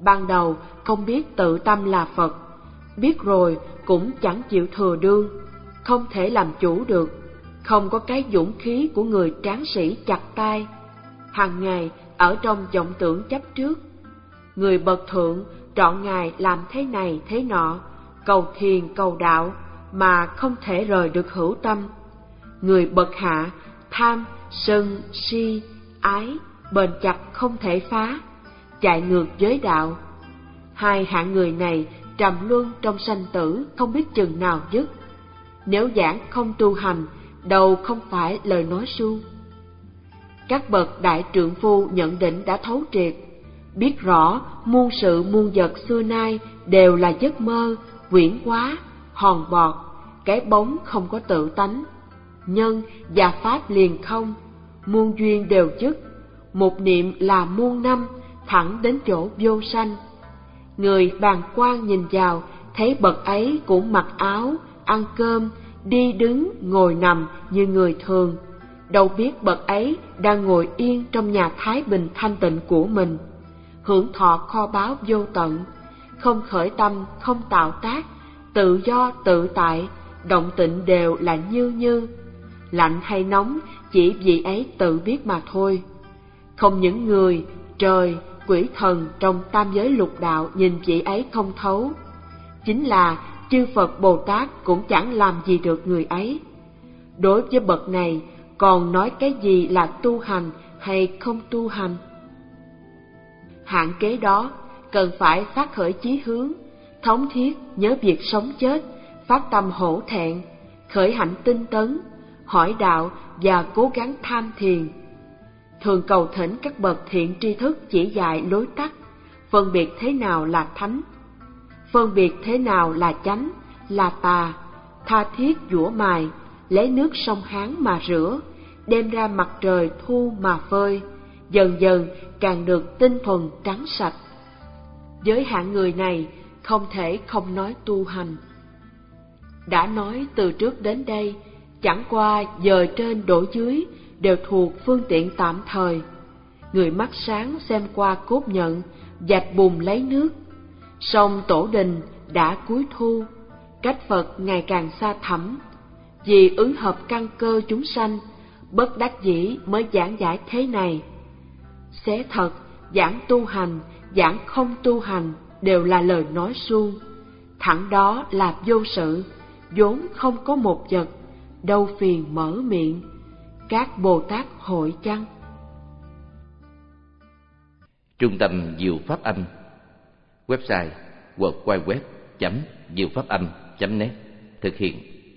ban đầu không biết tự tâm là Phật, biết rồi cũng chẳng chịu thừa đương, không thể làm chủ được, không có cái dũng khí của người tráng sĩ chặt tay, hàng ngày ở trong vọng tưởng chấp trước. Người bậc thượng trọn ngày làm thế này thế nọ, cầu thiền cầu đạo mà không thể rời được hữu tâm. Người bậc hạ tham, sân, si, ái bền chặt không thể phá, chạy ngược giới đạo. Hai hạng người này trầm luân trong sanh tử không biết chừng nào dứt. Nếu giảng không tu hành, đâu không phải lời nói suông. Các bậc đại trượng phu nhận định đã thấu triệt, biết rõ muôn sự muôn vật xưa nay đều là giấc mơ, quyển quá, hòn bọt, cái bóng không có tự tánh. Nhân và pháp liền không, muôn duyên đều dứt, một niệm là muôn năm, thẳng đến chỗ vô sanh. Người bàng quan nhìn vào, thấy bậc ấy cũng mặc áo, ăn cơm, đi đứng, ngồi nằm như người thường. Đâu biết bậc ấy đang ngồi yên trong nhà thái bình thanh tịnh của mình, hưởng thọ kho báu vô tận, không khởi tâm, không tạo tác, tự do tự tại, động tịnh đều là như như. Lạnh hay nóng chỉ vị ấy tự biết mà thôi. Không những người, trời, quỷ thần trong tam giới lục đạo nhìn vị ấy không thấu, chính là chư Phật Bồ Tát cũng chẳng làm gì được người ấy. Đối với bậc này còn nói cái gì là tu hành hay không tu hành? Hạng kế đó cần phải phát khởi chí hướng, thống thiết nhớ việc sống chết, phát tâm hổ thẹn, khởi hạnh tinh tấn, hỏi đạo và cố gắng tham thiền. Thường cầu thỉnh các bậc thiện tri thức chỉ dạy lối tắt, phân biệt thế nào là thánh, phân biệt thế nào là chánh, là tà, tha thiết giũa mài, lấy nước sông Hán mà rửa, đem ra mặt trời thu mà phơi, dần dần càng được tinh thuần trắng sạch. Với hạng người này không thể không nói tu hành. Đã nói từ trước đến đây, chẳng qua giờ trên đổ dưới đều thuộc phương tiện tạm thời. Người mắt sáng xem qua cốt nhận, dạch bùn lấy nước. Sông Tổ Đình đã cuối thu, cách Phật ngày càng xa thẳm. Vì ứng hợp căn cơ chúng sanh, bất đắc dĩ mới giảng giải thế này. Xé thật, giảng tu hành, giảng không tu hành đều là lời nói suông. Thẳng đó là vô sự, vốn không có một vật, đâu phiền mở miệng. Các Bồ Tát hội chăng? Trung tâm Diệu Pháp Âm. Website w w w chấm diệu pháp âm chấm net. Thực hiện.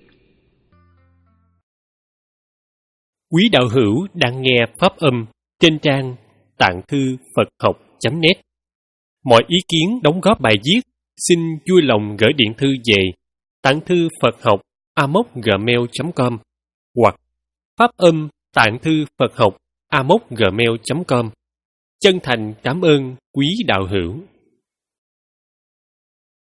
Quý đạo hữu đang nghe Pháp Âm trên trang tạng thư Phật học chấm net. Mọi ý kiến đóng góp bài viết xin vui lòng gửi điện thư về tạng thư Phật học a m o c gmail chấm com hoặc Pháp Âm tạng thư Phật học a m o c gmail chấm com. Chân thành cảm ơn quý đạo hữu.